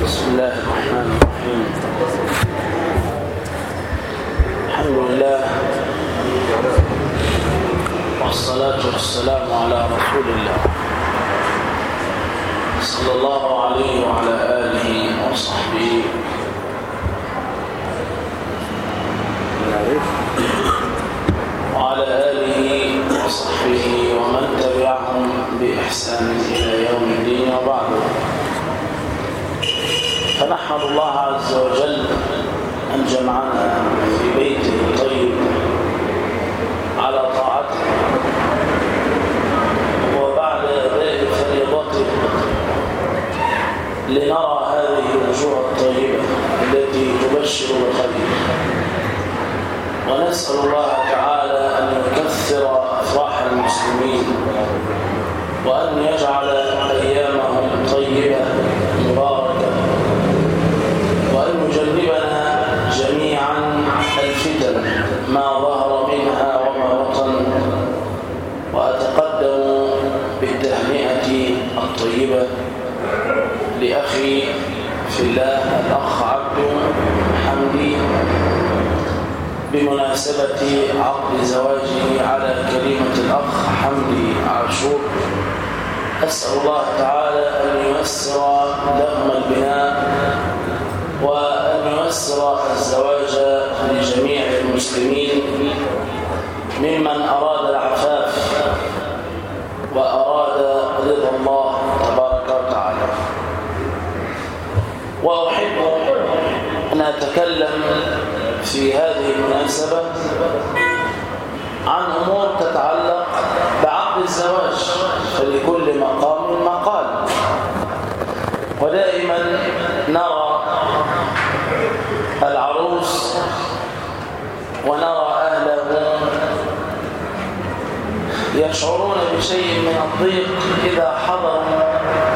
بسم الله الرحمن الرحيم. الحمد لله والصلاة والسلام على رسول الله صلى الله عليه وعلى آله وصحبه ومن تبعهم بإحسان إلى يوم الدين وبعد. فنحمد الله عز وجل أن جمعنا في بيته الطيب على طاعته، وبعد أداء فريضته لنرى هذه الوجوه الطيبة التي تبشر بالخير، ونسأل الله تعالى أن يكثر أفراح المسلمين وأن يجعل أيامهم طيبة مباركة، وأن يجنبنا جميعا الفتن ما ظهر منها وما بطن. وأتقدم بالتهنئة الطيبة لأخي في الله الأخ عبد حمدي بمناسبة عقد زواجه على كلمة الأخ حمدي عاشور. أسأل الله تعالى أن ييسر لهم البناء وأن ييسر الزواج لجميع المسلمين ممن أراد العفاف وأراد رضا الله تبارك وتعالى. وأحب أن أتكلم في هذه المناسبة عن أمور تتعلق بعقد الزواج، فلكل مقام مقال. ودائما نرى العروس ونرى أهله يشعرون بشيء من الضيق إذا حضروا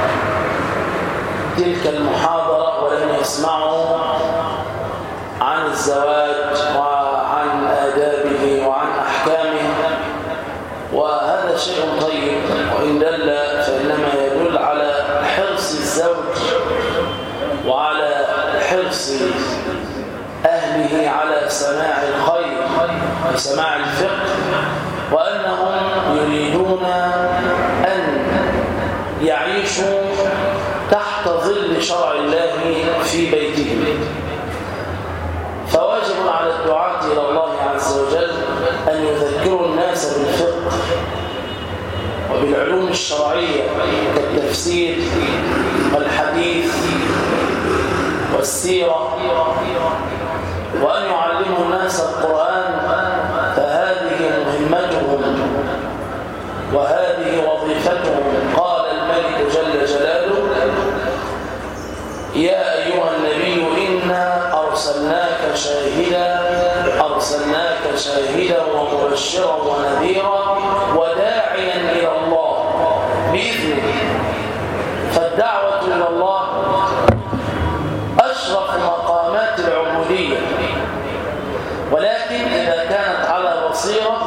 تلك المحاضرة ولم يسمعوا عن الزواج وعن آدابه وعن أحكامه. وهذا شيء طيب، وإن دل فإنما يدل على حرص الزوج وعلى حرص أهله على سماع الخير وسماع الفقه، وأنهم يريدون أن يعيشوا تحت ظل شرع الله في بيتهم. فواجب على الدعاة إلى الله عز وجل أن يذكروا الناس بالفقه وبالعلوم الشرعية كالتفسير والحديث والسيرة، وأن يعلموا الناس القرآن، فهذه مهمتهم وهذه وظيفتهم. قال الملك جل جلاله: يا أيها النبي إنا أرسلناك شاهدا ومبشرا ونذيرا وداعيا إلى الله بإذنه. فالدعوة إلى الله أشرف مقامات العبودية، ولكن إذا كانت على بصيرة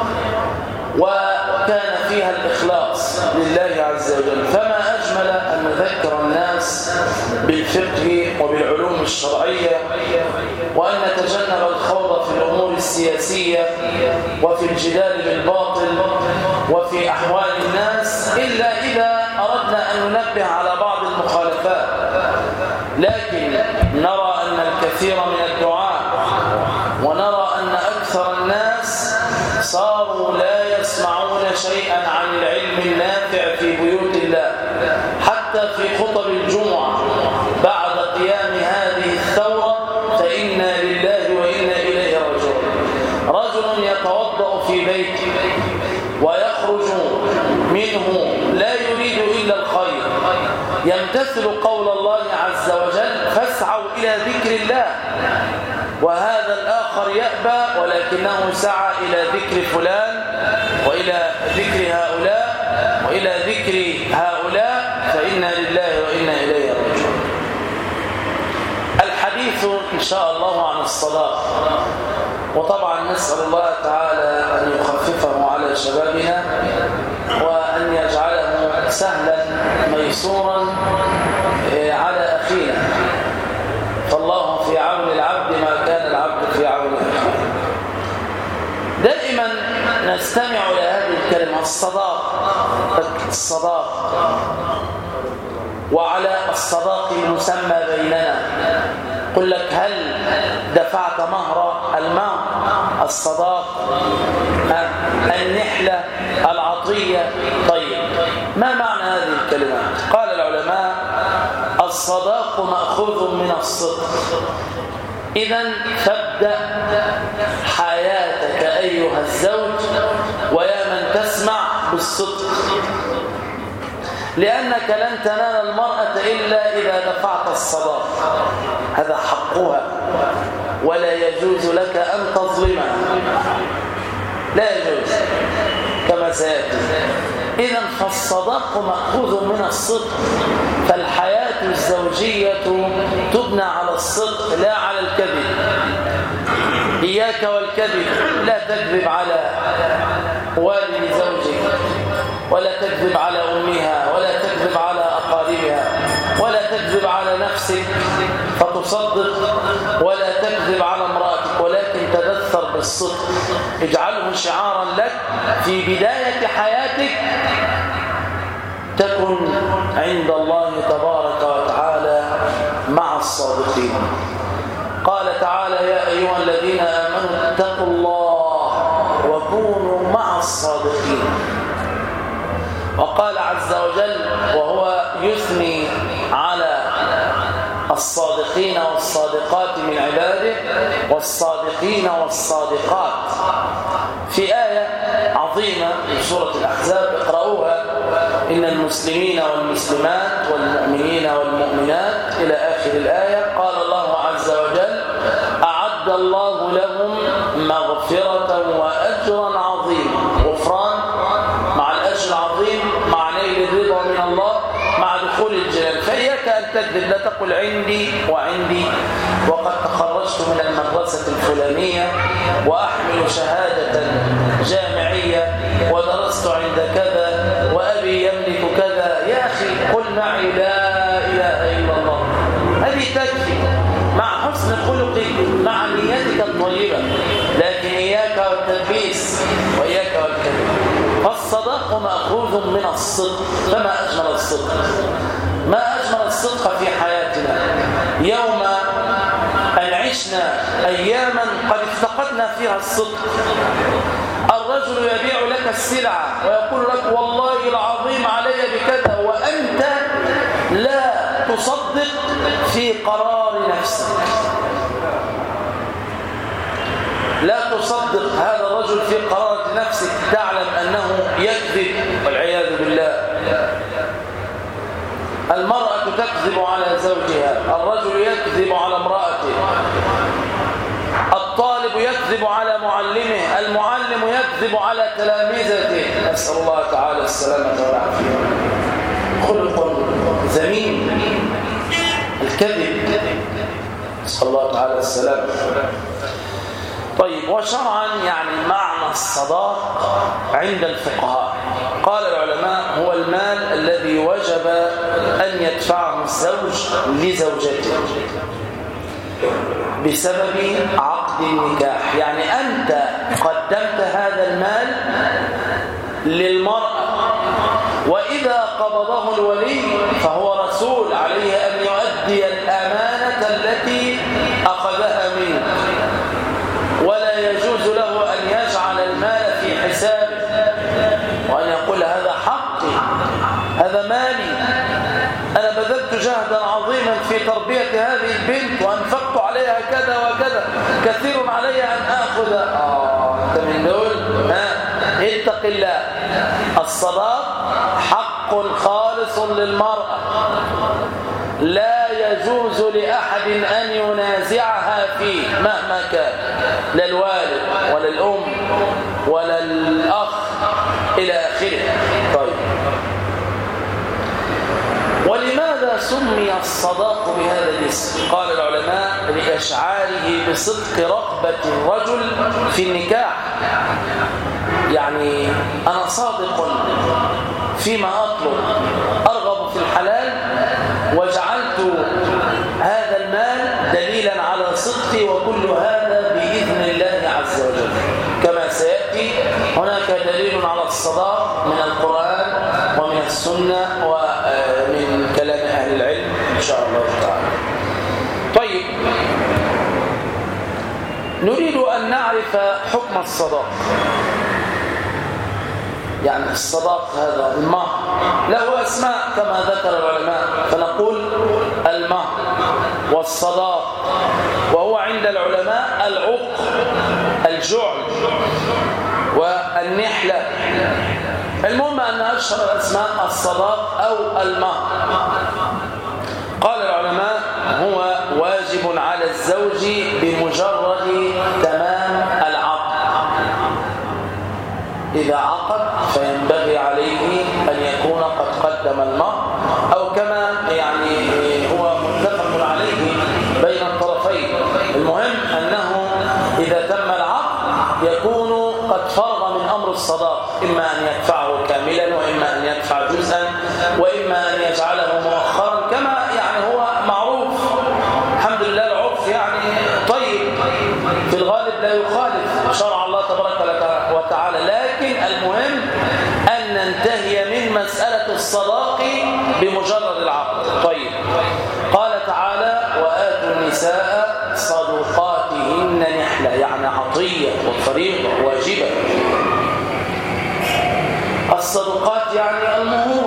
وكان فيها الإخلاص لله عز وجل. فما أجمل أن نذكر الناس بالفقه وبالعلوم الشرعية، وأن نتجنب الخوض في الأمور السياسية وفي الجدال بالباطل وفي أحوال الناس، إلا إذا أردنا أن ننبه على بعض المخالفات. لكن نرى أن الكثير من الدعاة ونرى أن أكثر الناس صاروا لا يسمعون شيئا عن العلم النافع في بيوت الله، حتى في خطب الجمعة بعد قيام هذه الثورة. فإنا لله وإنا إليه راجعون. رجل يتوضأ في بيته ويخرج منه لا يريد إلا الخير، يمتثل قول الله عز وجل: فاسعوا إلى ذكر الله. وهذا الآخر يأبى، ولكنه سعى إلى ذكر فلان وإلى ذكر هؤلاء وإلى ذكر هؤلاء. فإنا لله وإنا إليه راجعون. الحديث إن شاء الله عن الصلاة، وطبعا نسأل الله تعالى أن يخففه على شبابنا وأن يجعله سهلا ميسورا على أخينا. الصداق وعلى الصداق المسمى بيننا. قل لك هل دفعت مهر المهر، الصداق، النحلة، العطية؟ طيب، ما معنى هذه الكلمات؟ قال العلماء: الصداق مأخوذ من الصدق. إذن فابدأ حياتك أيها الزوج ويا من تسمع بالصدق، لأنك لن تنال المرأة إلا إذا دفعت الصداق، هذا حقها، ولا يجوز لك أن تظلمها، لا يجوز كما سيأتي. إذن فالصداق مأخوذ من الصدق، فالحياة الزوجية تبنى على الصدق لا على الكذب. إياك والكذب، لا تكذب على والد زوجك، ولا تكذب على أمها، ولا تكذب على أقاربها، ولا تكذب على نفسك فتصدق، ولا تكذب على امرأتك، ولكن تدثر بالصدق، اجعله شعارا لك في بداية حياتك، تكن عند الله تبارك وتعالى مع الصادقين. قال تعالى: يا أيها الذين آمنوا اتقوا الله وكونوا مع الصادقين. وقال عز وجل وهو يثني على الصادقين والصادقات من عباده، والصادقين والصادقات، في آية عظيمة في سورة الأحزاب، اقرأوها: إن المسلمين والمسلمات والمؤمنين والمؤمنات إلى آخر الآية. قال الله عز وجل: أعد الله لهم مغفرة وأجرا عظيما. غفران مع الأجر العظيم، مع نيل الرضا من الله، مع دخول الجنة. فإياك أن تكذب، لا تقل عندي وعندي وقد تخرجت من المدرسة الفلانية وأحمل شهادة جامعية ودرست عند كذا وأبي يملك كذا. يا أخي قل معي لا إله إلا الله، هذه تكفي مع حسن خلقك، مع نيتك الطيبة، لكن إياك والتلبيس وإياك والكذب. فالصداق مأخوذ من الصدق، فما أجمل الصدق، ما أجمل الصدق في حياتنا. يوم أن عشنا أياما قد افتقدنا فيها الصدق. الرجل يبيع لك السلعة ويقول لك والله العظيم علي بكذا، وأنت لا تصدق في قرار نفسك، لا تصدق هذا الرجل في قرار نفسك، تعلم أنه يكذب والعياذ بالله. المرأة تكذب على زوجها، الرجل يكذب على امرأته، الطالب يكذب على معلمه، المعلم يكذب على تلاميذته. نسأل الله تعالى السلامة والعافية. خلق ذميم الكذب، نسأل الله تعالى السلامة. طيب، وشرعا يعني معنى الصداق عند الفقهاء، قال العلماء: هو المال الذي وجب أن يدفعه الزوج لزوجته بسبب عقد النكاح. يعني أنت قدمت هذا المال للمرأة، وإذا قبضه الولي فهو رسول، عليه أن يؤدي الأمانة التي أخذها منه، ولا يجوز له أن يجعل المال في حسابه وأن يقول هذا حقي، هذا مالي، أنا بذلت جهدا عظيما في تربية هذه البنت وأنفقت عليها كذا وكذا، كثير علي أن أخذ. أنت من دول؟ اتق الله. الصداق حق خالص للمرأة، لا يجوز لأحد أن ينازعها فيه مهما كان، لا الوالد ولا الأم ولا الأخ إلى آخره. طيب، ولماذا سمي الصداق بهذا الاسم؟ قال العلماء: لإشعاره بصدق رغبة الرجل في النكاح. يعني أنا صادق فيما أطلب، أرغب في الحلال، وجعلت هذا المال دليلا على صدقي، وكل هذا بإذن الله عز وجل. كما سيأتي هناك دليل على الصداق من القرآن ومن السنة ومن كلام أهل العلم إن شاء الله تعالى. طيب، نريد أن نعرف حكم الصداق. يعني الصداق هذا المهر له أسماء كما ذكر العلماء، فنقول المهر والصداق، وهو عند العلماء العقد، الجعل، والنحلة. المهم أن أشهر الأسماء الصداق أو المهر. قال العلماء هو واجب على الزوج بمجرد تمام العقد. إذا عقد فينبغي عليه أن يكون قد قدم المهر، أو كما يعني هو متفق عليه بين الطرفين. المهم أنه إذا تم العقد يكون قد فرغ من أمر الصداق، إما أن يدفعه كاملا، وإما أن يدفع جزءا، وإما أن يجعله مؤخرا، كما يعني هو معروف. الحمد لله العرف يعني طيب، في الغالب لا يخالف شرع الله تبارك وتعالى، لكن المهم أن ننتهي من مسألة الصداق بمجرد العقد. طيب، قال تعالى: وآتوا النساء صدقاتهن نحلة، يعني عطية وفريضة واجبة. الصدقات يعني المهور،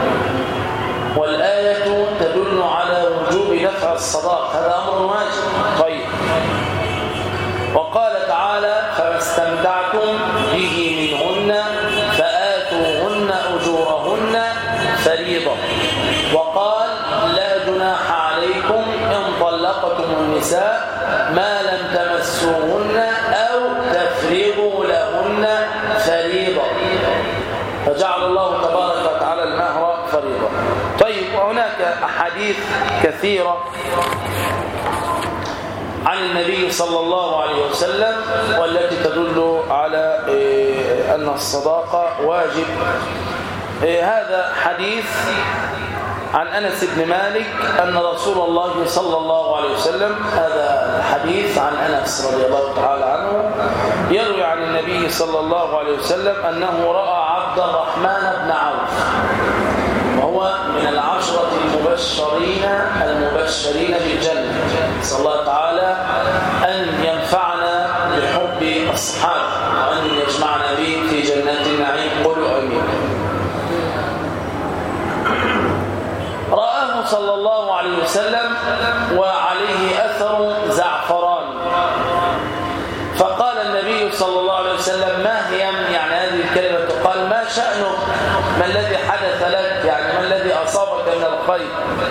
والآية تدل على وجوب دفع الصداق، هذا أمر واجب. طيب، وقال تعالى: فما استمتعتم به منهن فآتوهن أجورهن فريضة. وقال: لا جناح عليكم إن طلقتم النساء ما لم تمسوهن أو تفرضوا لهن فريضة، فجعل الله تبارك وتعالى المهر فريضة. طيب، وهناك أحاديث كثيرة عن النبي صلى الله عليه وسلم والتي تدل على أن الصداقة واجب. هذا حديث عن أنس بن مالك أن رسول الله صلى الله عليه وسلم، هذا الحديث عن أنس رضي الله تعالى عنه، يروي عن النبي صلى الله عليه وسلم أنه رأى عبد الرحمن بن عوف، وهو من العشرة المبشرين بالجنة. نسأل الله تعالى أن ينفعنا بحب الصحابة وأن يجمعنا به في جنات النعيم، قولوا آمين. رآه صلى الله عليه وسلم وعليه أثر زعفران، فقال النبي صلى الله عليه وسلم: ما هي؟ يعني هذه الكلمة تقال: ما شأنك؟ ما الذي حدث لك؟ يعني ما الذي أصابك من الخير؟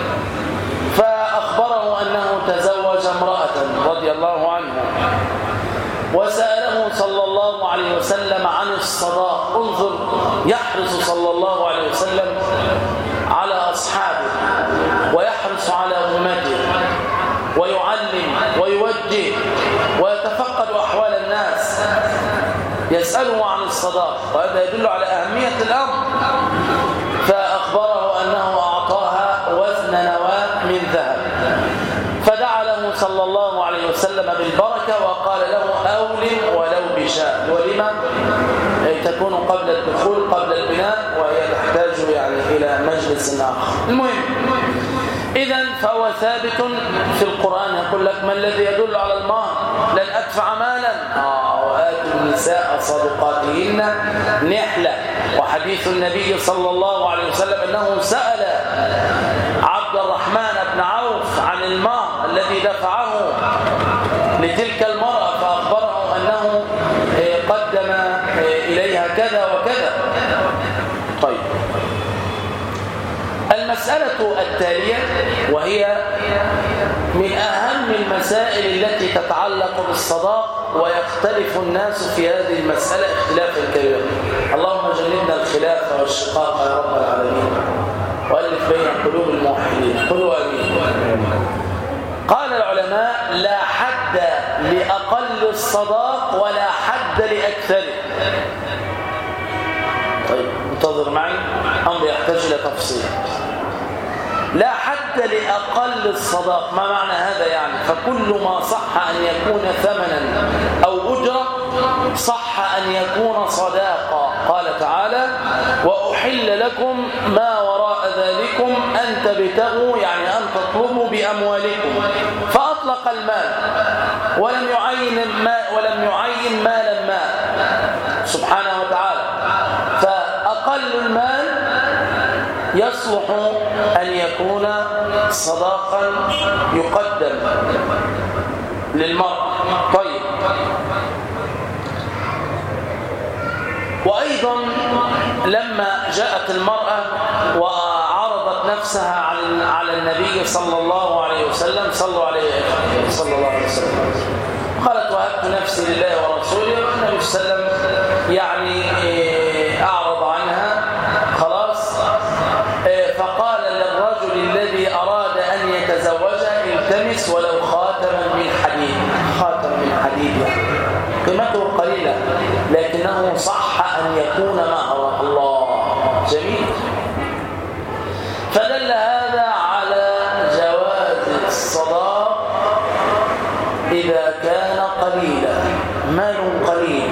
فأخبره أنه تزوج امرأة رضي الله عنه، وسأله صلى الله عليه وسلم عن الصداق. انظر، يحرص صلى الله عليه وسلم على أصحابه، ويحرص على أمته، ويعلم ويوجه ويتفقد أحوال الناس، يسأله عن الصداق، وهذا يدل على أهمية الأمر. فأخبره أنه أعطاها وزن نواة من ذهب، فدعا له صلى الله عليه وسلم بالبركة، وقال له: أولم ولو بشاء. ولما؟ تكون قبل الدخول، قبل البناء، وهي تحتاج يعني إلى مجلس آخر. المهم، إذن فهو ثابت في القرآن. يقول لك: ما الذي يدل على المهر؟ لن أدفع مالا. وآتوا النساء صدقاتهن نحلة. وحديث النبي صلى الله عليه وسلم أنه سأل عبد الرحمن بن عوف عن المهر الذي دفعه لتلك المرأة، فأخبره أنه قدم إليها كذا وكذا. طيب، المسألة التالية، وهي من أهم المسائل التي تتعلق بالصداق، ويختلف الناس في هذه المسألة اختلافا كبيرا. اللهم جنبنا الخلاف والشقاق يا رب العالمين، وألف بين قلوب الموحدين، قولوا آمين. قال العلماء: لا حد لأقل الصداق ولا حد لأكثره. طيب، انتظر معي، أمر يحتاج إلى تفصيل. لا حد لأقل الصداق، ما معنى هذا؟ يعني فكل ما صح أن يكون ثمنا أو أجرة صح أن يكون صداقة. قال تعالى وأحل لكم ما وراء ذلكم أن تبتغوا، يعني أن تطلبوا بأموالكم، فأطلق المال ولم يعين مالا ما سبحانه وتعالى. فأقل المال يصلح أن يكون صداقا يقدم للمرء. طيب، وأيضا لما جاءت المرأة وعرضت نفسها على النبي صلى الله عليه وسلم، صلى الله عليه وسلم، قالت وهبت نفسي لله ورسوله، والنبي صلى الله عليه وسلم يعني أعرض عنها خلاص. فقال للرجل الذي أراد أن يتزوجها التمس ولو خاتما من حديد. خاتم من حديد يعني قيمته قليلة، لكنه صح أن يكون مهر. الله، جميل. فدل هذا على جواز الصداق إذا كان قليلا، مال قليل،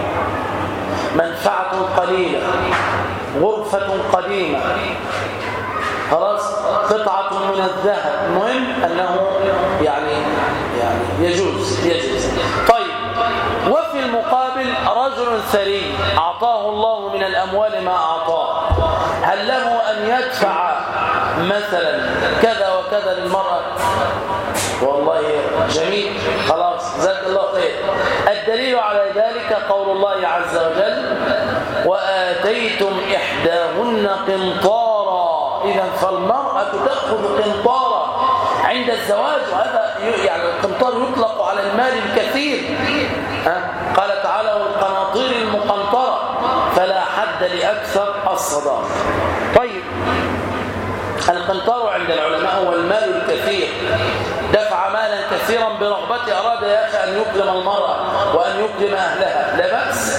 منفعة قليلة، غرفة قديمة، خلاص، قطعة من الذهب، المهم أنه يعني يجوز. طيب، وفي المقابل رجل ثري أعطاه الله من الأموال ما أعطاه، هل له أن يدفع مثلا كذا وكذا للمرأة؟ والله جميل، خلاص، جزاك الله خير. الدليل على ذلك قول الله عز وجل وآتيتم إحداهن قنطارا. إذا فالمرأة تأخذ قنطارا عند الزواج، وهذا يعني القنطار يطلق على المال الكثير. قال تعالى والقناطير المقنطرة، فلا حد لأكثر الصداق. طيب، القنطار عند العلماء هو المال الكثير، دفع مالا كثيرا برغبته، أراد يا أخي أن يكرم المرأة وأن يكرم أهلها، لا بأس.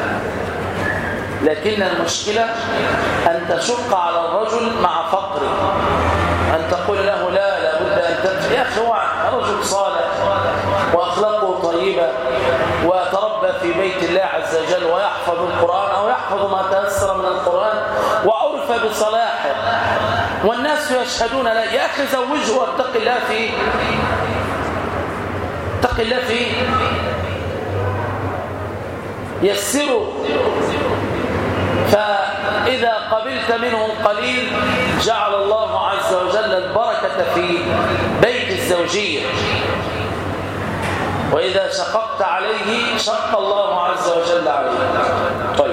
لكن المشكلة أن تشق على الرجل مع فقره، أن تقول له لا بد أن تدفع. يا أخي هو رجل صالح وأخلاقه طيبة وتربى في بيت الله عز وجل ويحفظ القرآن أو يحفظ ما تيسر من القرآن وعرف بصلاحه والناس يشهدون له، يا أخي زوجه واتق الله فيه، اتق الله فيه، يسره. فإذا قبلت منه قليل جعل الله عز وجل البركة في بيت الزوجية، وإذا شققت عليه شق الله عز وجل عليه. طيب،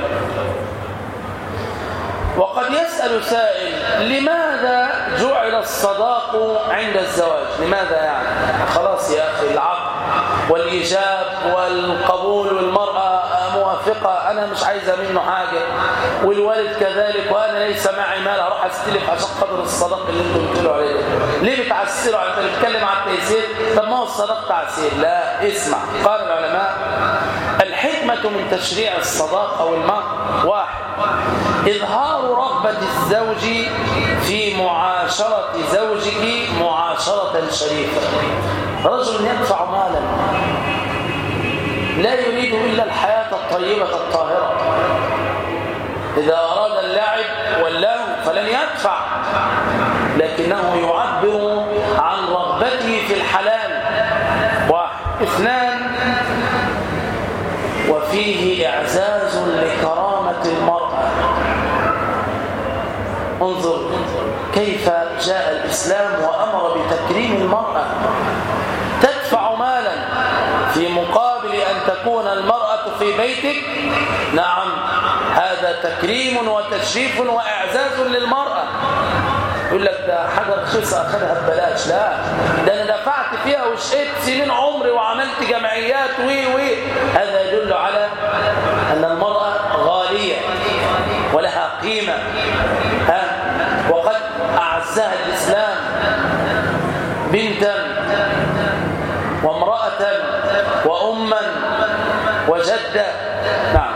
وقد يسأل سائل لماذا جعل الصداق عند الزواج؟ لماذا يعني؟ خلاص يا أخي، العقد والإيجاب والقبول والمرأة موافقة، أنا مش عايزة منه حاجة، والوالد كذلك، وأنا ليس معي مال أروح أستلف عشان قدر الصداق اللي أنتم بتقولوا عليه ده. ليه بتعسروا؟ أنت بتتكلم عن التيسير، طب ما هو الصداق تعسير. لا، اسمع، قال العلماء الحكمة من تشريع الصداق أو المهر واحد، إظهار رغبة الزوج في معاشرة زوجه معاشرة شريفة. رجل يدفع مالا لا يريد إلا الحياة الطيبة الطاهرة، إذا أراد اللعب واللهو فلن يدفع، لكنه يعبر عن رغبته في الحلال. واحد. اثنان، وفيه إعزاز لكرامة المرأة. انظر كيف جاء الإسلام وأمر بتكريم المرأة، تدفع مالا في مقابل أن تكون المرأة في بيتك. نعم، هذا تكريم وتشريف وإعزاز للمرأة. يقول لك ده حاجة رخيصة أخذها ببلاش، لا، ده أنا دفعت فيها وشقيت سنين عمري وعملت جمعيات هذا يدل على أن المرأة غالية ولها قيمة، وقد أعزها الإسلام بنتا وامرأة وأما وجدة. نعم.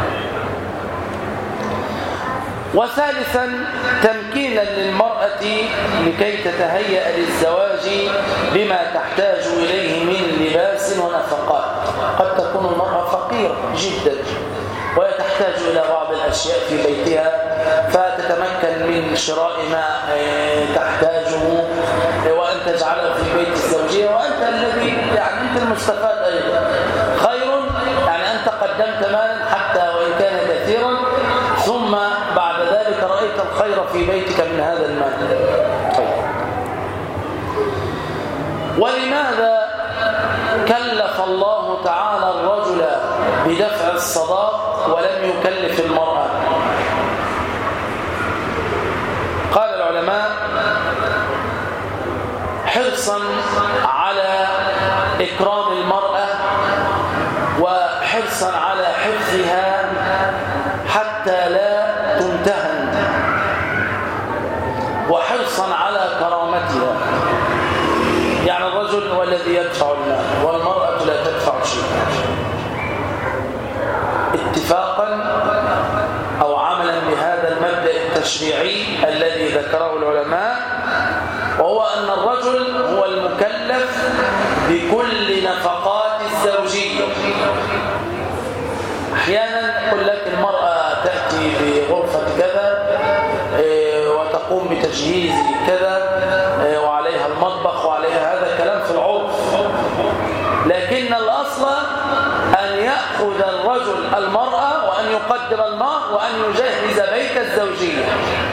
وثالثا، تمكينا للمرأة لكي تتهيأ للزواج بما تحتاج إليه من لباس ونفقات. قد تكون المرأة فقيرة فقيرة جدا وهي تحتاج إلى بعض الأشياء في بيتها، فتتمكن من شراء ما تحتاجه وأن تجعله في بيت الزوجية، وأنت الذي يعني أنت المستفاد أيضا. خير يعني أنت قدمت مالا حتى وإن كان كثيرا، ثم بعد ذلك رأيت الخير في بيتك من هذا المال. طيب. ولماذا كلف الله تعالى الرجل بدفع الصداق ولم يكلف المرأة؟ قال العلماء: حرصا على إكرام المرأة وحرصا على حفظها حتى لا تمتهن، وحرصا على كرامتها. يعني الرجل هو الذي يدفع المال والمرأة لا تدفع شيئا، اتفاقا أو عملا بهذا المبدأ التشريعي الذي ذكره العلماء، وهو أن الرجل هو المكلف بكل نفقات الزوجية. أحيانا يقول لك المرأة تأتي بغرفة كذا وتقوم بتجهيز كذا وعليها المطبخ وعليها، هذا كلام في العرف، لكن الأصل أن يأخذ الرجل المرأة وأن يقدم المهر وأن يجهز بيت الزوجية.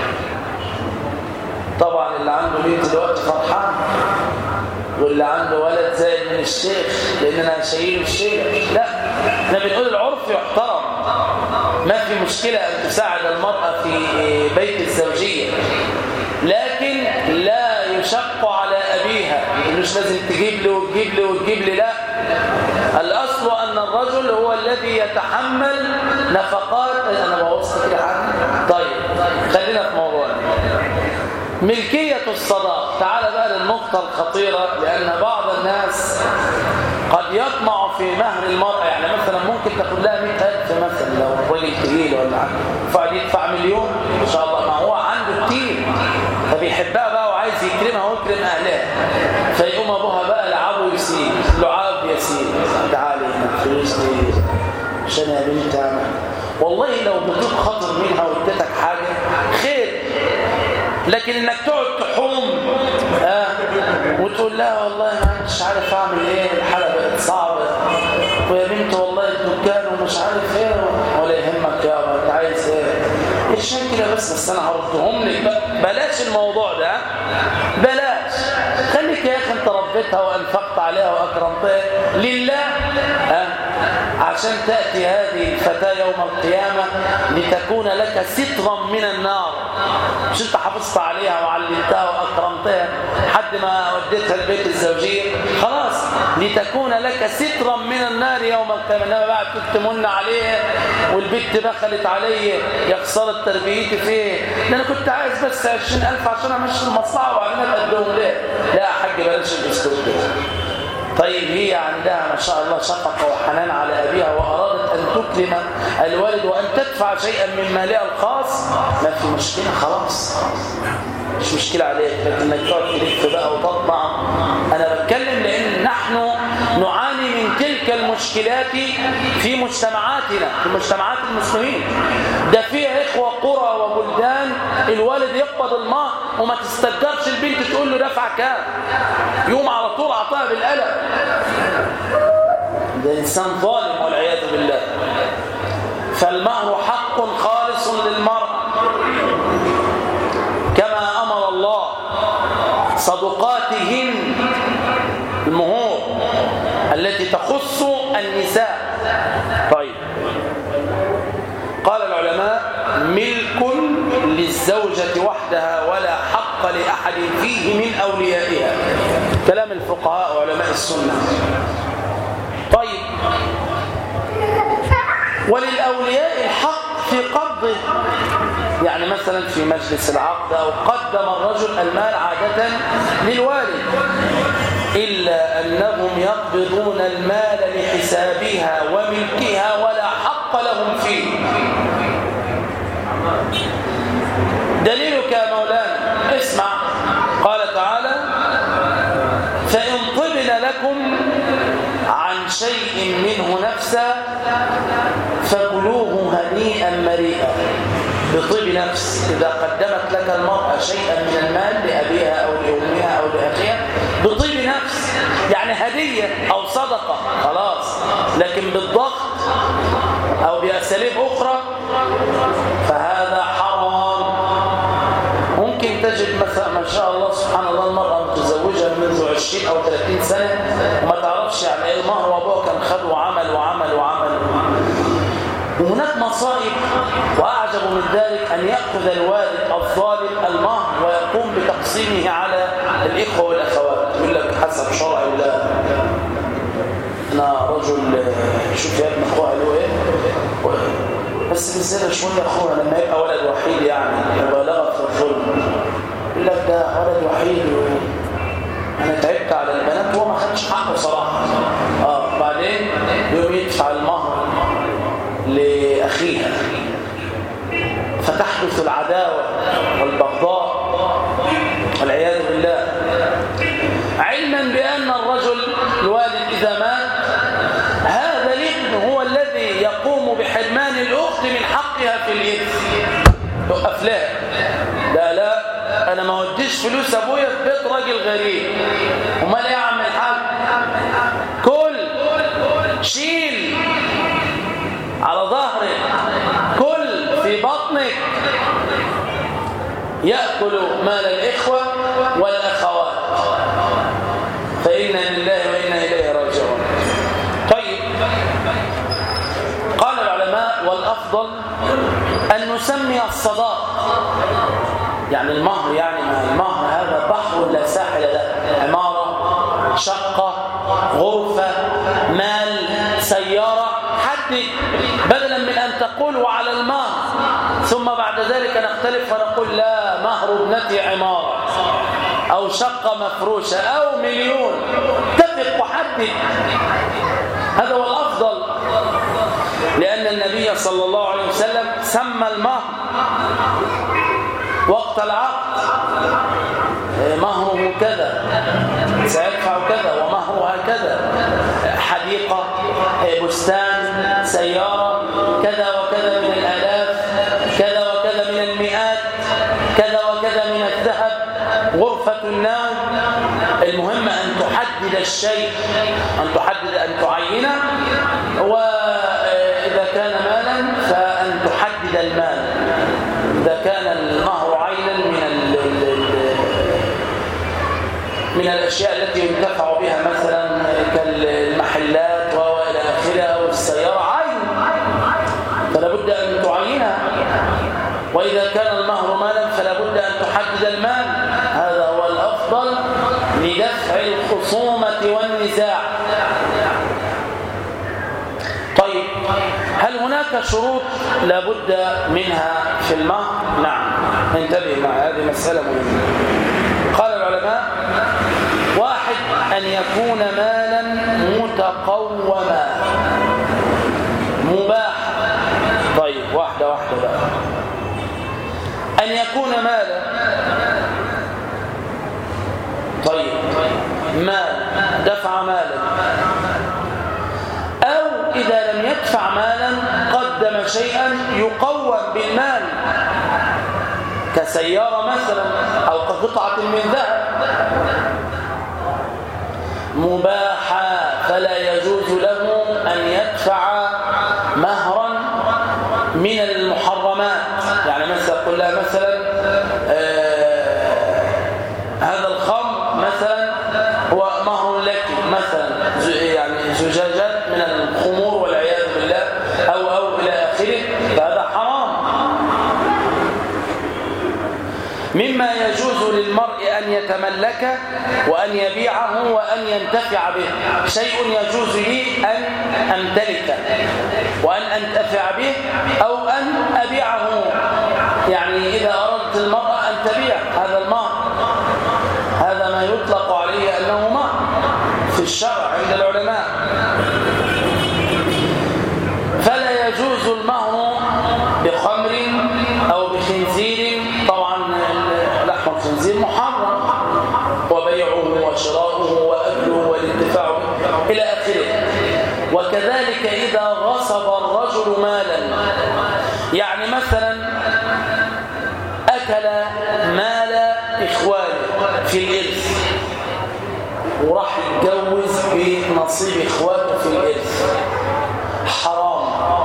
طبعا اللي عنده بيت دلوقتي فرحان، واللي عنده ولد زائد من الشيخ لأننا شايل الشيخ. لا، احنا بنقول العرف يحترم، ما في مشكلة أن تساعد المرأة في بيت الزوجية، لكن لا يشق على أبيها، مش لازم تجيب له وتجيب له وتجيب له. لا، الأصل أن الرجل هو الذي يتحمل نفقات. أنا بوصل كده حاجة. طيب، خلينا في موضوعنا. ملكية الصداق. تعال بقى للنقطة الخطيرة، لأن بعض الناس قد يطمع في مهر المرأة. يعني مثلا ممكن تاخد لها 100,000 مثلا لو الراجل تقيل ولا حاجة، فقد يدفع مليون إن شاء الله، ما هو عنده كتير فبيحبها بقى وعايز يكرمها ويكرم أهلها، فيقوم أبوها بقى لعبه يسير لعاب يسير. تعالي الفلوس دي عشان يا بنت، والله لو بتجيب خاطر منها وادتك حاجة خير، لكن انك تقعد تحوم وتقول لها والله ما انتش عارف اعمل ايه، الحاله بقت صعبه، ويا بنت والله الدكان ومش عارف ايه، ولا يهمك يابا انت عايز ايه، عشان كده بس انا هردهم لك. بلاش الموضوع ده، بلاش. خليك يا اخي انت ربيتها وانفقت عليها واكرمتها لله، عشان تأتي هذه الفتاة يوم القيامة لتكون لك سترا من النار. مش انت حافظت عليها وعلمتها واكرمتها حد ما وديتها البيت الزوجية، خلاص لتكون لك سترا من النار يوم القيامة. انما بقى تتمن عليها والبنت دخلت علي يا خسارة تربيتي فيه، ده انا كنت عايز بس 20,000 عشان امشي المصلحة وبعدين ادهم ليه. لا يا حاج بلاش الاسلوب ده. طيب هي عندها ما شاء الله شفقة وحنان على أبيها وأرادت أن تكرم الوالد وأن تدفع شيئا من مالها الخاص، ما في مشكلة، خلاص مش مشكلة عليك. لكن انك تقعد تلف بقى وتطمع، أنا بتكلم لأن نحن نعاني من تلك المشكلات في مجتمعاتنا، في مجتمعات المسلمين. ده فيها إخوة قرى وبلدان الوالد يقبض المهر وما تستجرش البنت تقول له دفع كام، يوم على طول عطاها بالقلم. ده إنسان ظالم والعياذ بالله. فالمهر حق خالص للمرأة كما أمر الله. صدقاتهن المهور التي تخص النساء. طيب، قال العلماء: ملك للزوجة وحدها ولا حق لأحد فيه من أوليائها. كلام الفقهاء وعلماء السنة. طيب، وللأولياء الحق في قبضه. يعني مثلا في مجلس العقد أو قدم الرجل المال عادة للوالد، إلا أنهم يقبضون المال لحسابها وملكها ولا حق لهم فيه. دليلك يا مولانا، اسمع. قال تعالى: فإن طبن لكم عن شيء منه نفسا فكلوه هنيئا مريئا بطيب نفس. إذا قدمت لك المرأة شيئا من المال لأبيها أو لأمها أو لأخيها بطيب نفس، يعني هدية أو صدقة خلاص، لكن بالضغط أو بأساليب أخرى فهذا حرام. ممكن تجد مثلا ما شاء الله سبحان الله المرأة متزوجة منذ 20 أو 30 سنة وما تعرفش يعني إيه المهر، وأبوها كان خد وعمل وعمل وعمل. وهناك مصائب، وأعجب من ذلك أن يأخذ الوالد الظالم المهر ويقوم بتقسيمه على الإخوة والأخوات. يقول لك حسب شرع الله، أنا رجل شوف يا ابن أخوها له إيه بس بالزيادة شوية أخوها لما يبقى ولد وحيد يعني مبالغة في الظلم. يقول لك ده ولد وحيد أنا تعبت على البنات وهو ما خدش حقه صراحة. بعدين يوم يدفع المهر لأخيها فتحدث العداوة والبغضاء والعياذ بالله، علما بأن الرجل الوالد إذا مات هذا الابن هو الذي يقوم بحرمان الأخت من حقها في الإرث. يقف لها لا أنا ما وديش فلوس أبويا في بيت راجل غريب. امال إيه يا عم الحاج؟ كل شيل على ظهرك، كل في بطنك، يأكل مال الإخوة والأخوات، فإنا لله وإنا إليه راجعون. طيب، قال العلماء والأفضل أن نسمي الصداق، يعني المهر، يعني المهر هذا بحر لا ساحل له، عمارة، شقة، غرفة، مال، سيارة، حدد بدلا من أن تقول وعلى المهر ثم بعد ذلك نختلف ونقول لا مهر ابنتي عمارة أو شقة مفروشة أو مليون. اتفق وحدد، هذا هو الأفضل، لأن النبي صلى الله عليه وسلم سمى المهر وقت العقد مهره كذا، سيدفع كذا ومهرها كذا، حديقة، بستان، سيارة، كذا وكذا من الآلاف، كذا وكذا من المئات، كذا وكذا من الذهب، غرفة النوم. المهم أن تحدد الشيء، أن تحدد، أن تعينه، وإذا كان مالا فأن تحدد المال. إذا كان المهر عينا من الأشياء التي ينتفع بها مثلا كالمحلات وإلى آخره أو السيارة عين، فلا بد أن تعينها. وإذا كان المهر مالا فلا بد أن تحدد المال. هذا هو الأفضل لدفع الخصومة والنزاع. طيب، هل هناك شروط لا بد منها في المهر؟ نعم، انتبه معي، هذه مسألة مهمة. قال العلماء: واحد، أن يكون مالا متقوما مباحا. طيب، واحدة واحدة بقى. أن يكون مالا، طيب مال، دفع مالا، أو إذا لم يدفع مالا قدم شيئا يقوم بالمال كسيارة مثلا أو كقطعة من ذهب، مباحا، فلا يجوز له أن يدفع مهرا من المحرمات. يعني مثلا قل لها مثلا هذا الخمر مثلا هو مهر لك مثلا، يعني زجاجات من الخمور والعياذ بالله أو إلى آخره، فهذا حرام. مما يجوز للمرء أن يتملكه وأن يبيعه وأن ينتفع به. شيء يجوز لي أن أمتلكه وأن أنتفع به أو أن أبيعه، يعني إذا أردت المرأة أن تبيع هذا المهر، هذا ما يطلق عليه أنه مهر في الشرع عند العلماء. فلا يجوز المهر بخمر أو بخنزير، طبعا لحم الخنزير محرم، وبيعه وشراؤه وأكله والانتفاع به إلى آخره. وكذلك إذا غصب الرجل مالا، يعني مثلا أكل مال إخوانه في الإرث وراح يتجوز بنصيب إخوانه في الإرث، حرام.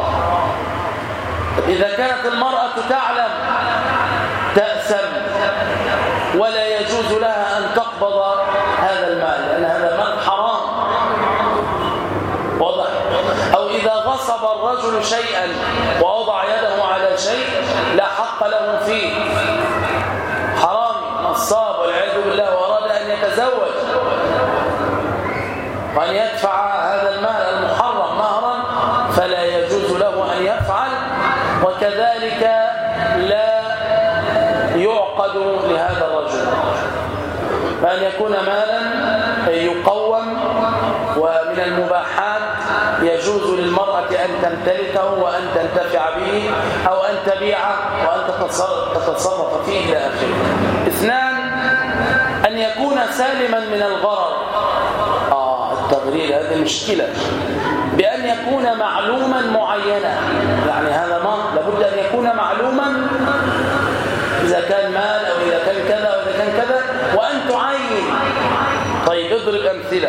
إذا كانت المرأة تعلم تأثم ولا يجوز لها أن تقبض هذا المال، لأن هذا مال حرام، واضح؟ أو إذا غصب الرجل شيئا ووضع يده على شيء لا حق له فيه، حرام نصاب والعياذ بالله، وأراد أن يتزوج وأن يدفع هذا المال المحرم مهرا فلا يجوز له أن يفعل، وكذلك لا يعقد لهذا الرجل، فأن يكون مالا يقوم ومن المباحات يجوز للمرأة أن تمتلكه وأن تنتفع به أو أن تبيعه وأن تتصرف فيه إلى آخره. 2 أن يكون سالما من الغرر. التغرير هذه مشكلة، بأن يكون معلوما معينا، يعني هذا ما لابد أن يكون معلوما إذا كان مال أو إذا كان كذا أو إذا كان كذا، وأن تعين. طيب اضرب أمثلة.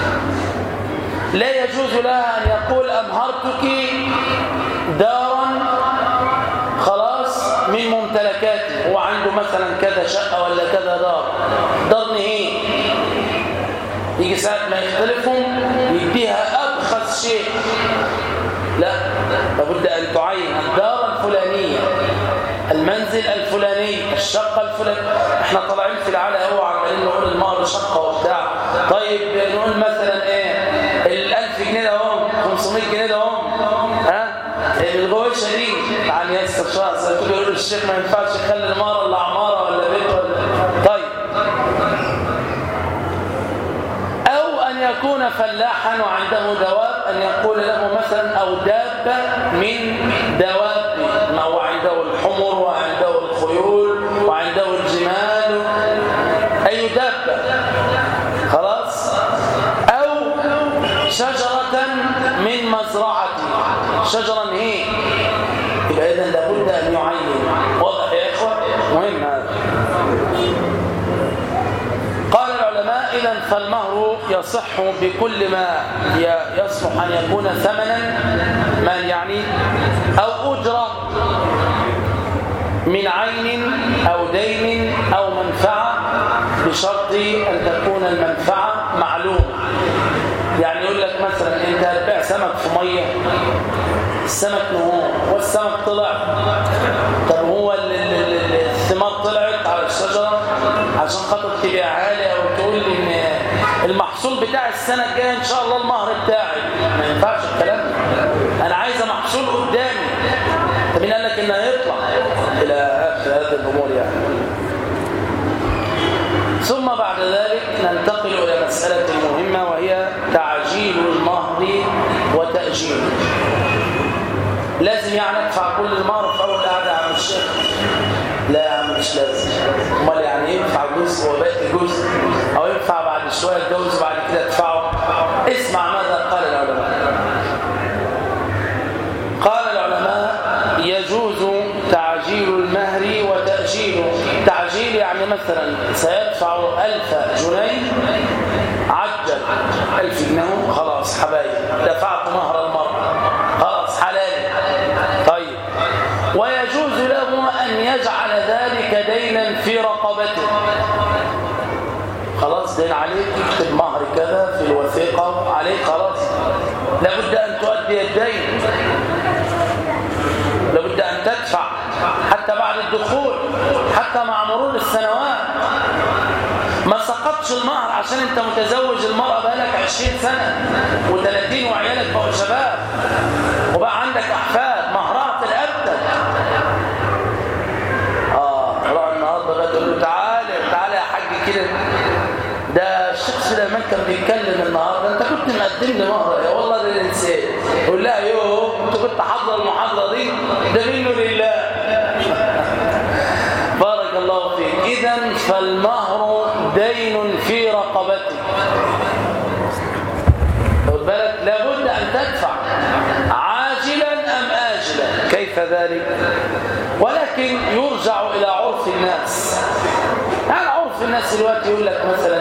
لا يجوز لها أن يقول أمهرتك دارا خلاص من ممتلكاتي، هو عنده مثلا كذا شقة ولا كذا دار نهي، يجي ساعة ما يختلفهم يديها أبخس شيء، لا، لابد أن تعين الدار الفلانية، المنزل الفلاني، الشقة الفلانية. احنا طالعين في العالة هو عمالين نقول المهر شقة وبتاع، طيب نقول مثلا ايه 1000 جنيه ده هم 500 جنيه ده هم الغويشة دي عن ياسر شخص يقول الشيخ ما ينفعش يخلي المهر ولا عمارة ولا بيت ولا طيب. أو أن يكون فلاحا وعنده دواب، أن يقول له مثلا أو دابة من دواب، ما هو عنده الحمر وعنده الخيول وعنده الجمال، أي دابة خلاص. أو شجرة من مزرعتي، شجرة هي، يبقى إذن لابد أن يعين. واضح يا إخوة؟ مهم هذا. قال العلماء إذن فالمهر يصح بكل ما يصلح أن يكون ثمنا، مال يعني، أو أجرة من عين أو دين أو منفعة، بشرط أن تكون المنفعة معلومة. يعني يقول لك مثلا أنت هتبيع سمك في مية، السمك نهو والسمك طلع، طب هو الثمار طلعت على الشجرة عشان خاطر تبيعها لي أو تقول لي إن المحصول بتاع السنة الجاية إن شاء الله المهر بتاعي، ما ينفعش الكلام ده. أنا عايزة محصول قدامي، طب مين قال لك إنه هيطلع إلى آخر هذه الأمور يعني. ثم بعد ذلك ننتقل إلى مسألة مهمة وهي تعجيل المهر وتأجيله. لازم يعني ادفع كل المهر في أول قعدة يا عم الشيخ؟ لا يا عم مش لازم. امال يعني ينفع جزء وباقي جزء، أو ينفع بعد شوية اتجوز وبعد كده ادفعه؟ اسمع ماذا قال العلماء. قال العلماء يجوز تعجيل المهر وتأجيله. تعجيل يعني مثلا سيدفع 1000 جنيه، عجل 1000 جنيه خلاص حبايب دفعت مهر المرأة خلاص حلال. طيب ويجوز له أن يجعل ذلك دينا في رقبته، خلاص دين عليك، اكتب مهر كذا في الوثيقة عليك، خلاص لابد أن تؤدي الدين، لابد أن تدفع حتى بعد الدخول، حتى مع مرور السنوات. ما سقطش المهر عشان انت متزوج المرأة بقالك 20 سنة و30 وعيالك بقوا شباب وبقى عندك أحفاد، مهرها تلقبتك. روح النهارده بقى تقول له تعالى يا حاج كده، ده الشيخ سليمان كان بيتكلم النهارده، انت كنت مقدم لي مهر يا والله ده نسيت. قول لها يوه انت كنت حاضر المحاضرة دي، ده منه لله. بارك الله فيك. إذن فالمهر دين في رقبتك، خد بالك لابد أن تدفع. ذلك، ولكن يرجع إلى عرف الناس. يعني عرف الناس دلوقتي يقول لك مثلا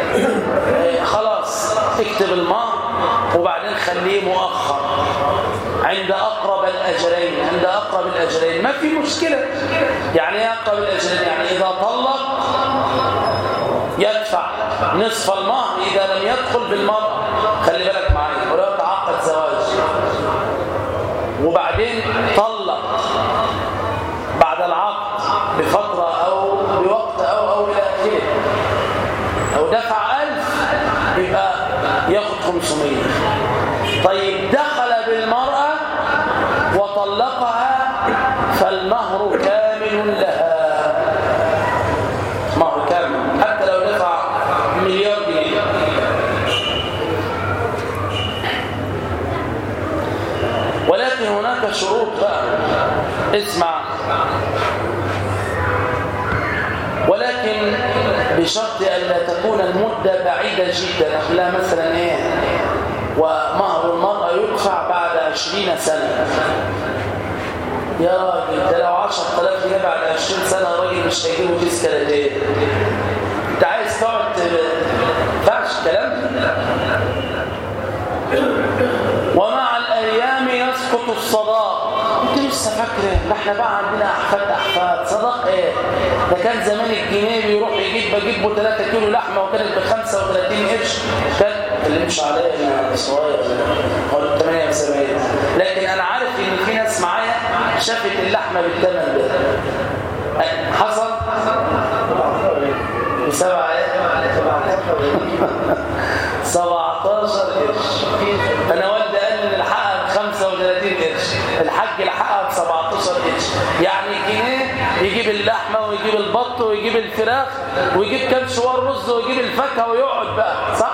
خلاص اكتب المهر وبعدين خليه مؤخر عند أقرب الأجرين. عند أقرب الأجرين ما في مشكلة. يعني ايه أقرب الأجرين؟ يعني إذا طلق يدفع نصف المهر إذا لم يدخل بالمرأة. خلي بالك معايا، ولو تعقد زواج وبعدين طلق بعد العقد بفترة أو بوقت أو إلى آخره، أو دفع 1000 يبقى ياخد 500. طيب دخل بالمرأة وطلقها فالمهر كامل لها، مهر كامل حتى لو دفع مليار جنيه. ولكن هناك شروط بقى، اسمع، ولكن بشرط ألا تكون المدة بعيدة جدا. لا مثلا ومهر المرأة يدفع بعد 20 سنة. يا راجل ده لو 10,000 جنيه بعد 20 سنة الراجل مش هيجيبه تسكالتين. انت عايز تقعد فعش كلام. ومع الأيام يسقط الصداق. انت لسه فاكره ده احنا بقى عندنا احفاد صداق ايه؟ ده كان زمان الجنيه بيروح بجيب له 3 كيلو لحمه وكانت ب 35 قرش. كان اللي مش عليا صغير هو 78. لكن انا عارف ان في ناس معايا شافت اللحمه بالثمن ده. حصل بسبعة 17 قرش. انا والدي قال ان الحقها ب 35 قرش، الحاج لحقها ب 17 قرش. يعني الجنيه يجيب اللحمه ويجيب البط ويجيب الفراخ ويجيب كام شوار رز ويجيب الفاكهه ويقعد بقى، صح؟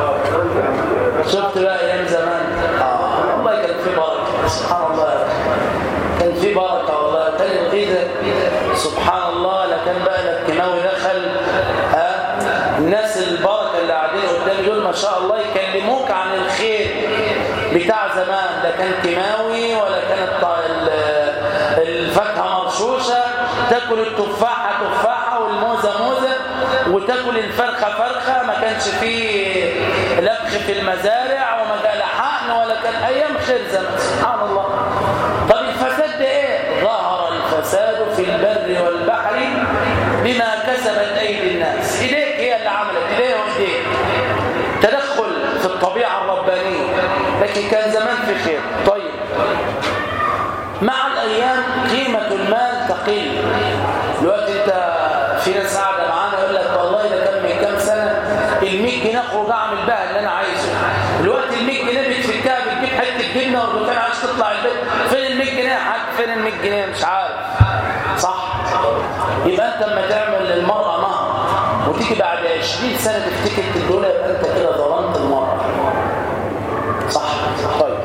شفت بقى ايام زمان؟ والله كان في بركه، سبحان الله، كان في بركه والله. كان الغيظه سبحان الله. لا كان بقى لا الكيماوي دخل. الناس البركه اللي قاعدين قدامي دول ما شاء الله يكلموك عن الخير بتاع زمان. ده كان كيماوي ولا كانت الفاكهه مرشوشه. تاكل التفاحه تفاحه والموزه موزه وتاكل الفرخه فرخه. ما كانش فيه لبخ في المزارع وما كان حقن ولا كان ايام خير زمان، سبحان الله. طب الفساد ده ايه؟ ظهر الفساد في البر والبحر بما كسبت ايدي الناس. ايديك هي اللي عملت، ايديه وايديك، تدخل في الطبيعه الربانيه. لكن كان زمان في خير. طيب مع الايام قيمه المال تقل. دلوقتي انت في ناس قاعده معانا يقول لك والله ده كان من كام سنه ال100 جنيه اخرج اعمل بها اللي انا عايزه. دلوقتي ال100 جنيه بتفكها بتجيب حته جبنه ورغيفين عايز تطلع البيت. فين ال100 جنيه يا حاج؟ فين ال100 جنيه؟ مش عارف، صح؟ يبقى انت لما تعمل للمراه مهر وتيجي بعد 20 سنه تفتكر تدولها، يبقى انت كده ظلمت المراه، صح؟ طيب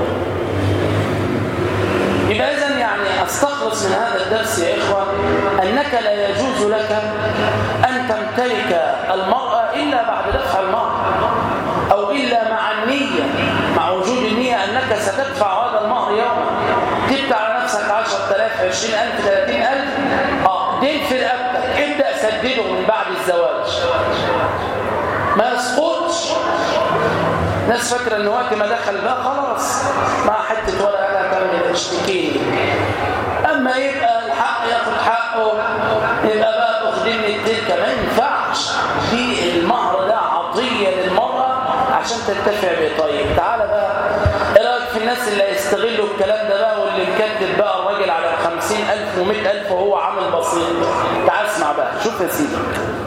يبقى إذن يعني أستخلص من هذا الدرس يا إخوة أنك لا يجوز لك أن تمتلك المرأة إلا بعد دفع المهر، أو إلا مع النية، مع وجود النية أنك ستدفع هذا المهر يوما. جبت على نفسك 10,000 20,000 30,000 دين في رقبتك، ابدأ سدده من بعد الزواج، ما يسقطش. ناس فاكره ان وقت ما دخل بقى خلاص مع حته ولا انا كمل اشتكيني. اما يبقى الحق ياخد حقه، يبقى بقى باخدني التلك. ما ينفعش. دي المهر ده عطيه للمراه عشان تنتفع بيه. طيب تعالى بقى، ايه رايك في الناس اللي هيستغلوا الكلام ده بقى واللي مكتب بقى الراجل على 50,000 و100,000 وهو عامل بسيط؟ تعال اسمع بقى، شوف يا سيدي.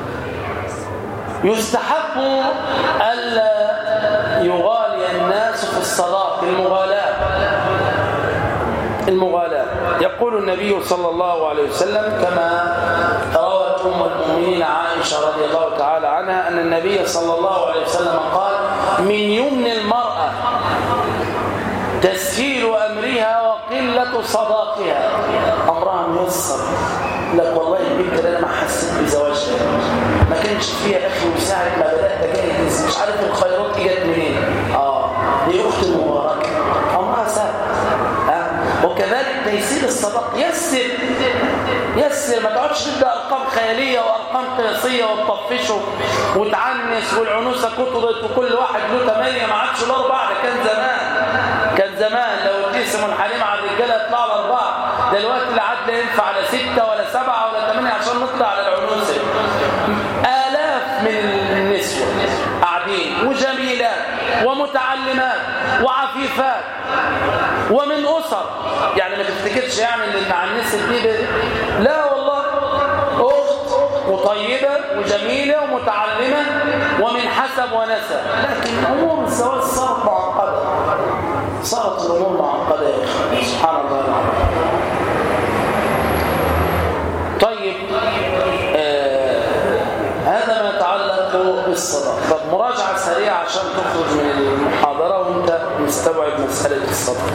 يستحب ألا يغالي الناس في الصداق، المغالاة. يقول النبي صلى الله عليه وسلم كما روت أم المؤمنين عائشة رضي الله تعالى عنها أن النبي صلى الله عليه وسلم قال: من يمن المرأة تسهيل أمرها وقلة صداقها. أمرها ميسر لك والله البنت اللي أنا ما حسيت بزواجها ما كانش فيها أخي، وساعة ما بدأت أجهز مش عارف الخيرات جت منين. دي أخت المباركة، أمرها سهل. وكذلك تيسير الصداق. يسر، ما تقعدش تبدا ارقام خياليه وارقام قياسيه وتطفشه وتعنس والعنوسه كترت وكل واحد له 8. ما عادش الاربعه، ده كان زمان لو اديسم الحليم على الرجاله يطلعوا الاربعه. دلوقتي لا عاد لا ينفع لا 6 ولا 7 ولا 8 عشان نطلع على العنوسه. آلاف من النسوه قاعدين وجميلات ومتعلمات وعفيفات ومن أسر، يعني ما تفتكرش يعني اللي مع الناس دي لا والله، أخت وطيبة وجميلة ومتعلمة ومن حسب ونسب. لكن أمور الزواج صارت معقدة، صارت الأمور معقدة يا أخي، سبحان الله العظيم. طيب هذا ما يتعلق بالصداق. طب مراجعة سريعة عشان تخرج من المحاضرة وانت مستوعب مسألة الصداق.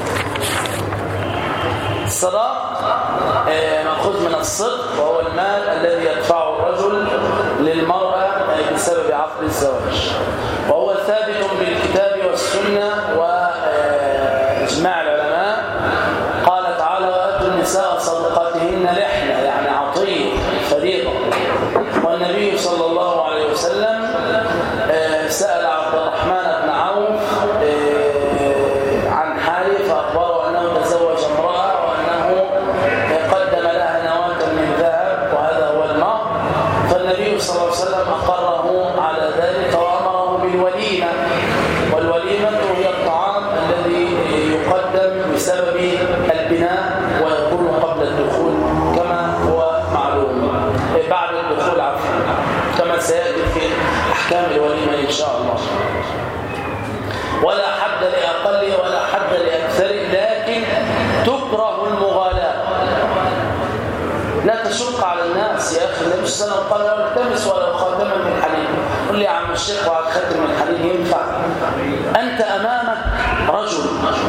الصداق مأخوذ من الصدق، وهو المال الذي يدفعه الرجل للمرأة بسبب عقد الزواج، وهو ثابت بالكتاب والسنة وإجماع العلماء. قال تعالى: وآتوا النساء صدقاتهن نحلة، يعني عطية فريضة. والنبي صلى الله عليه وسلم سأل عبد الرحمن بن عوف عن حاله، فأخبره أنه تزوج امرأة وأنه قدم لها نواة من ذهب وهذا هو المهر. فالنبي صلى الله عليه وسلم أقره على ذلك وأمره بالوليمة. والوليمة هي الطعام الذي يقدم بسبب البناء ويكون قبل الدخول كما هو معلوم، بعد الدخول عفوا، كما سيأتي في أحكام الوليمة إن شاء الله. ولا حد لأقل ولا حد لأكثر، لكن تكره المغالاة. لا تشق على الناس يا أخي. النبي صلى الله عليه وسلم قال: لو التمس ولو خاتما من حديد. قل لي يا عم الشيخ وعلى خاتم من حديد ينفع؟ أنت أمامك رجل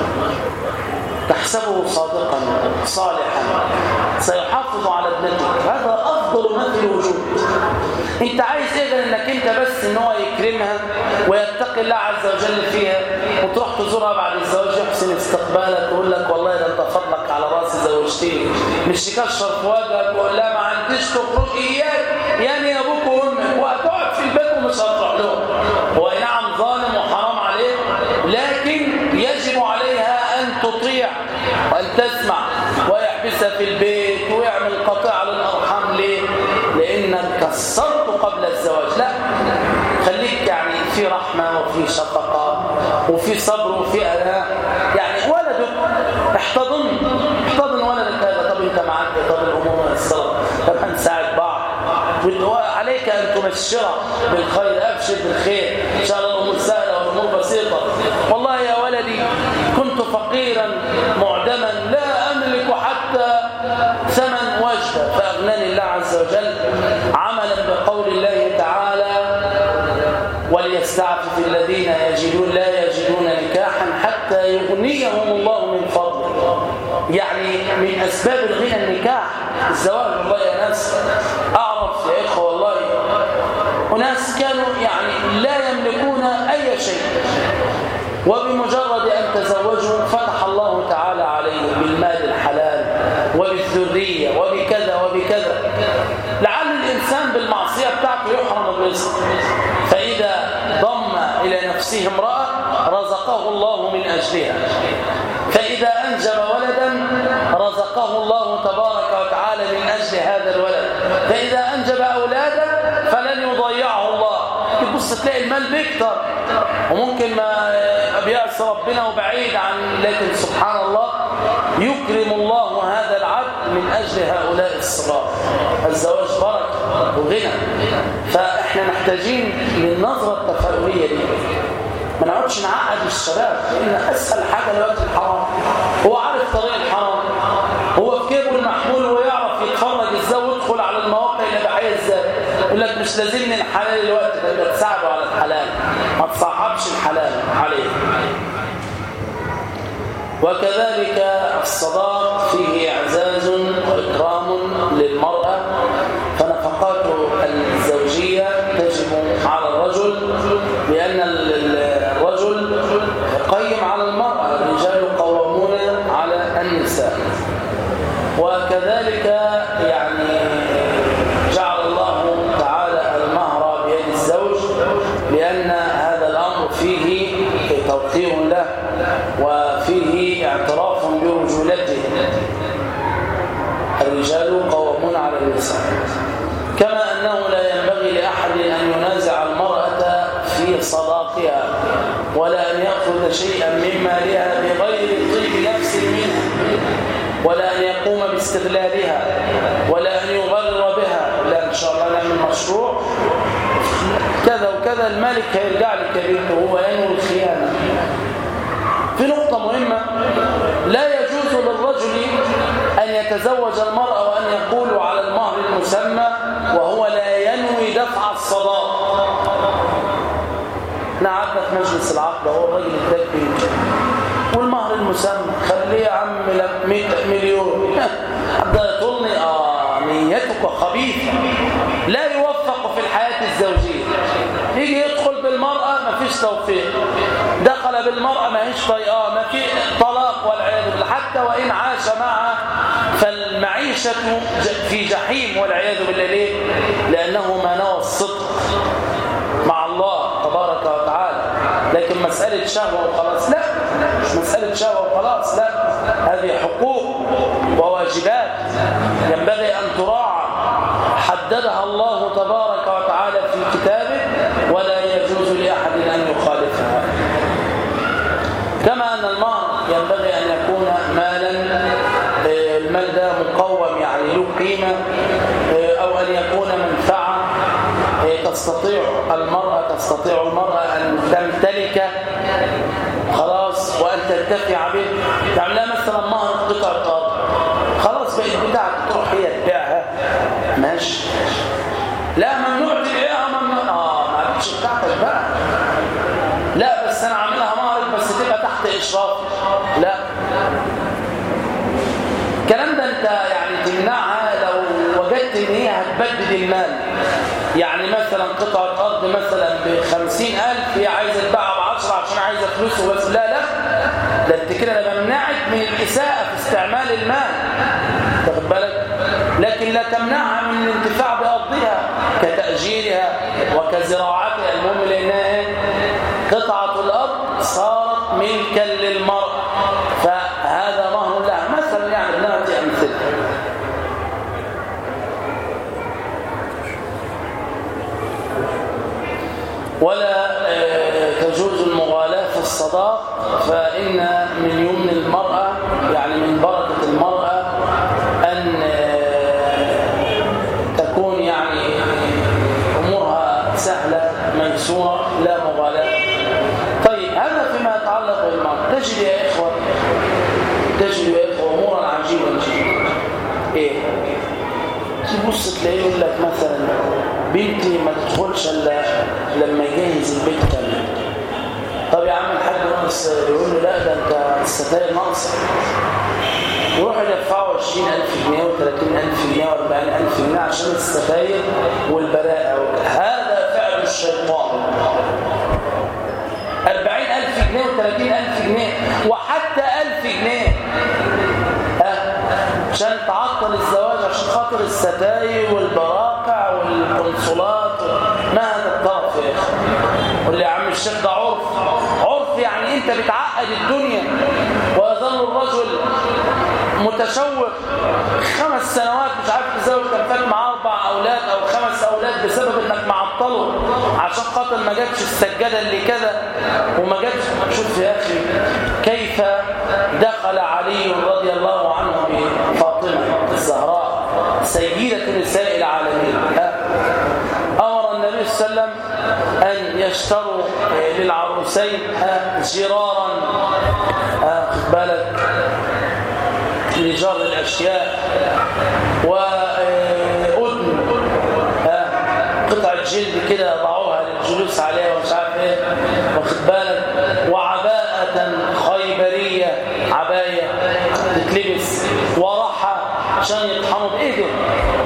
تحسبه صادقا صالحا سيحافظ على ابنتك، هذا أفضل ما في الوجود. انت عايز ايه؟ انك انت بس ان هو يكرمها ويتقي الله عز وجل فيها، وتروح تزورها بعد الزواج يحسن استقبالك ويقول لك والله ده انت فضلك على راسي زوجتني، مش تكشر في وجهك ويقول لا ما عنديش تخرج اياك يعني ابوك وامك، وهتقعد في البيت ومش هتروح لهم. هو نعم ظالم وحرام عليه، لكن يجب عليها ان تطيع وان تسمع، ويحبسها في البيت ويعمل قطيعه للارحام. ليه؟ لانك كسرت قبل الزواج. لا، خليك يعني في رحمه وفي شفقه وفي صبر وفي ألاء. يعني ولدك احتضن ولدك هذا. طب انت معاك، طب الامور ميسره، طب هنساعد بعض، عليك ان تبشره بالخير، ابشر بالخير ان شاء الله، الامور سهله والامور بسيطه. والله يا ولدي كنت فقيرا معدما لا املك حتى ثمن وجبه فاغناني الله عز وجل، عملا بقول الله تعالى: وليستعفف الذين لا يجدون نكاحا حتى يغنيهم الله من فضله. يعني من اسباب الغنى النكاح، الزواج. والله يا ناس اعرف يا اخوه والله وناس كانوا يعني لا يملكون اي شيء، وبمجرد ان تزوجوا فتح الله تعالى عليهم بالمال الحلال وبالذريه وبكذا وبكذا. لعل الانسان بالمعصيه بتاعته يحرم الرزق، فاذا ضم الى نفسه امراه رزقه الله من اجلها، فاذا انجب ولدا رزقه الله تبارك وتعالى من اجل هذا الولد، فاذا انجب اولادا فلن يضيعه الله. تبص تلاقي المال بيكتر وممكن ما بيعصي ربنا وبعيد عن، لكن سبحان الله يكرم الله هذا العبد من أجل هؤلاء الصغار. الزواج بركة وغنى، فإحنا محتاجين للنظرة التفاؤلية دي. ما نقعدش نعقد الشباب، لأن أسهل حاجة دلوقتي الحرام. هو عارف طريق الحرام، هو في كيبه المحمول ويعرف يتفرج ازاي ويدخل على المواقع الإباحية ازاي. يقول لك مش لازمني الحلال دلوقتي، ده تساعده على الحلال، ما تصعبش الحلال عليه. وكذلك الصداق فيه إعزاز وإكرام للمرأة، فنفقاته الزوجية تجب على الرجل، لأن الرجل قيم على المرأة، الرجال قوامون على النساء. وكذلك يعني جعل الله تعالى المهر بيد الزوج، لأن هذا الأمر فيه توقير له وفيه اعتراف برجولته. الرجال قوامون على النساء. كما أنه لا ينبغي لأحد أن ينازع المرأة في صداقها ولا أن يأخذ شيئا من مالها بغير طيب نفس منها، ولا أن يقوم باستغلالها، ولا أن يغرر بها. لا، إن شاء الله نعمل مشروع كذا وكذا، الملك هيرجع لكبيرته وهو ينوي الخيانة. في نقطة مهمة: لا يجوز للرجل أن يتزوج المرأة وأن يقول على المهر المسمى وهو لا ينوي دفع الصداق. قعدنا في مجلس العقد، هو الراجل الدبي والمهر المسمى خليه يا عم 100 مليون. حتى يطولني نيتك خبيثة، لا يوفق في الحياة الزوجية. يجي يدخل بالمرأة ما فيش توفيق، دخل بالمرأة ما هيش طيقة، ما في طلاق والعياذ بالله. حتى وإن عاش معها فالمعيشة في جحيم والعياذ بالله. ليه؟ لأنه ما نوى الصدق مع الله تبارك وتعالى. لكن مسألة شهوة وخلاص لا، مش مسألة شهوة وخلاص لا، هذه حقوق وواجبات ينبغي أن تراعى، حددها الله تبارك وتعالى في كتابه، ولا يجوز لأحد أن يخالفها. كما أن المهر ينبغي أن يكون مالا، المال ده مقوم يعني له قيمة، أو أن يكون منفعة تستطيع المرأة أن تمتلك خلاص وأن تنتفع به. تعملها مثلا مهر قطعة أرض، خلاص بقت بتاعك، تروح هي تبيعها ماشي. لا، ممنوع تبيعها، ممنوع ما عادش بتاعتك بقى. لا بس أنا عاملها مهر بس تبقى تحت إشراف. لا، الكلام ده أنت يعني تمنعها لو وجدت إن هي هتبدد المال. يعني مثلا قطعة أرض مثلا ب50,000 هي عايزة تباعها ب10 عشان عايزة فلوسه بس. لا ده انت كده انا بمنعك من الإساءة في استعمال المال، واخد بالك؟ لكن لا تمنعها من الانتفاع بأرضها كتأجيرها وكزراعتها. المهم لأنها قطعة الأرض صارت ملكا للمرأة، فهذا مهر لها مثلا. يعني نأتي أمثلة. ولا تجوز المغالاة في الصداق، فإن من يمن المرأة يعني من بركة المرأة أن تكون يعني أمورها سهلة ميسورة، لا مغالاة. طيب هذا فيما يتعلق بالمرأة. تجد يا إخوة أمورا عجيبة جدا. إيه؟ تبص تلاقيه يقول لك مثلا بنتي ما تدخلش الا لما يجهز البيت كامل. طب يا عم الحاج ناقص، يقول له لا ده انت الستاير ناقصه. يروح يدفعوا 20,000 جنيه و30,000 جنيه و40,000 جنيه عشان الستاير والبراءه. هذا فعل الشيطان. 40,000 جنيه و30,000 جنيه وحتى 1000 جنيه عشان تعطل الزواج عشان خاطر الستاير والبراقع والقنصلات. ما هذا الطرف يا اخي؟ قول لي يا عم الشيخ ده عرف يعني انت بتعقد الدنيا، ويظل الرجل متشوق 5 سنوات مش عارف تزوج، كان فات معاه 4 أولاد أو 5 أولاد بسبب انك معطله عشان خاطر ما جابش السجادة اللي كذا وما جابش. شوف يا اخي كيف دخل علي رضي الله عنه بفاطمة الزهراء سيدة نساء العالمين. أمر النبي صلى الله عليه وسلم أن يشتروا للعروسين جرارا، خد بالك، لجار الأشياء، وأذن قطعة جلد كده يضعوها للجلوس عليها ومش عارف ايه، واخد بالك، وعباءة خيبرية، عباية تتلبس، ورحى عشان يطحنوا بإيده.